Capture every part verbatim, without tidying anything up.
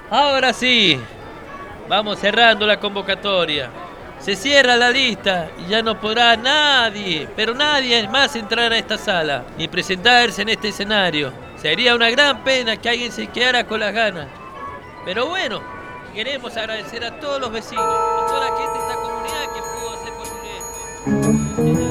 Ahora sí, vamos cerrando la convocatoria. Se cierra la lista y ya no podrá nadie, pero nadie más entrar a esta sala, ni presentarse en este escenario. Sería una gran pena que alguien se quedara con las ganas. Pero bueno, queremos agradecer a todos los vecinos, a toda la gente de esta comunidad que pudo hacer posible esto.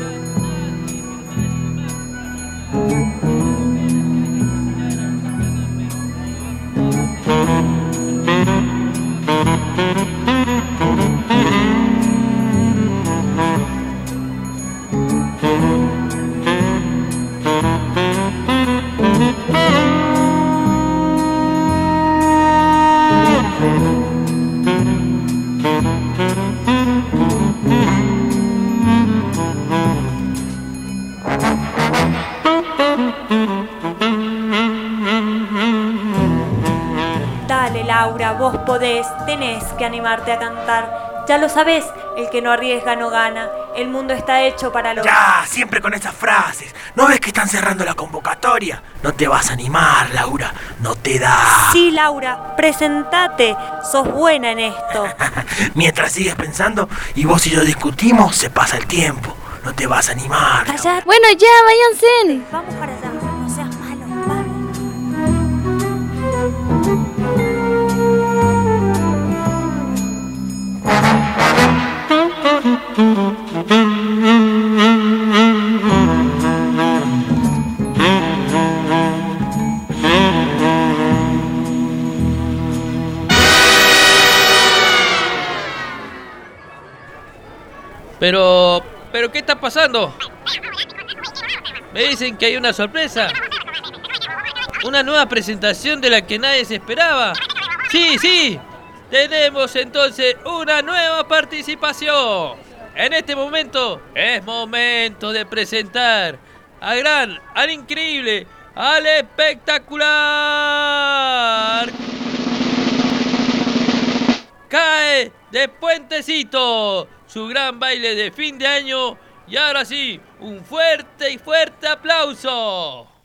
Dale, Laura, vos podés, tenés que animarte a cantar. Ya lo sabés, el que no arriesga no gana. El mundo está hecho para lo... Ya, siempre con esas frases. ¿No ves que están cerrando la convocatoria? No te vas a animar, Laura. No te da. Sí, Laura, presentate. Sos buena en esto. Mientras sigues pensando y vos y yo discutimos, se pasa el tiempo. No te vas a animar. Callate. Bueno, ya, váyanse. Vamos para allá, no seas malo, vamos. Pero, pero ¿qué está pasando? Me dicen que hay una sorpresa. Una nueva presentación de la que nadie se esperaba. Sí, sí. Tenemos entonces una nueva participación. En este momento es momento de presentar al gran, al increíble, al espectacular. Cae de Puentecito, su gran baile de fin de año. Y ahora sí, un fuerte y fuerte aplauso.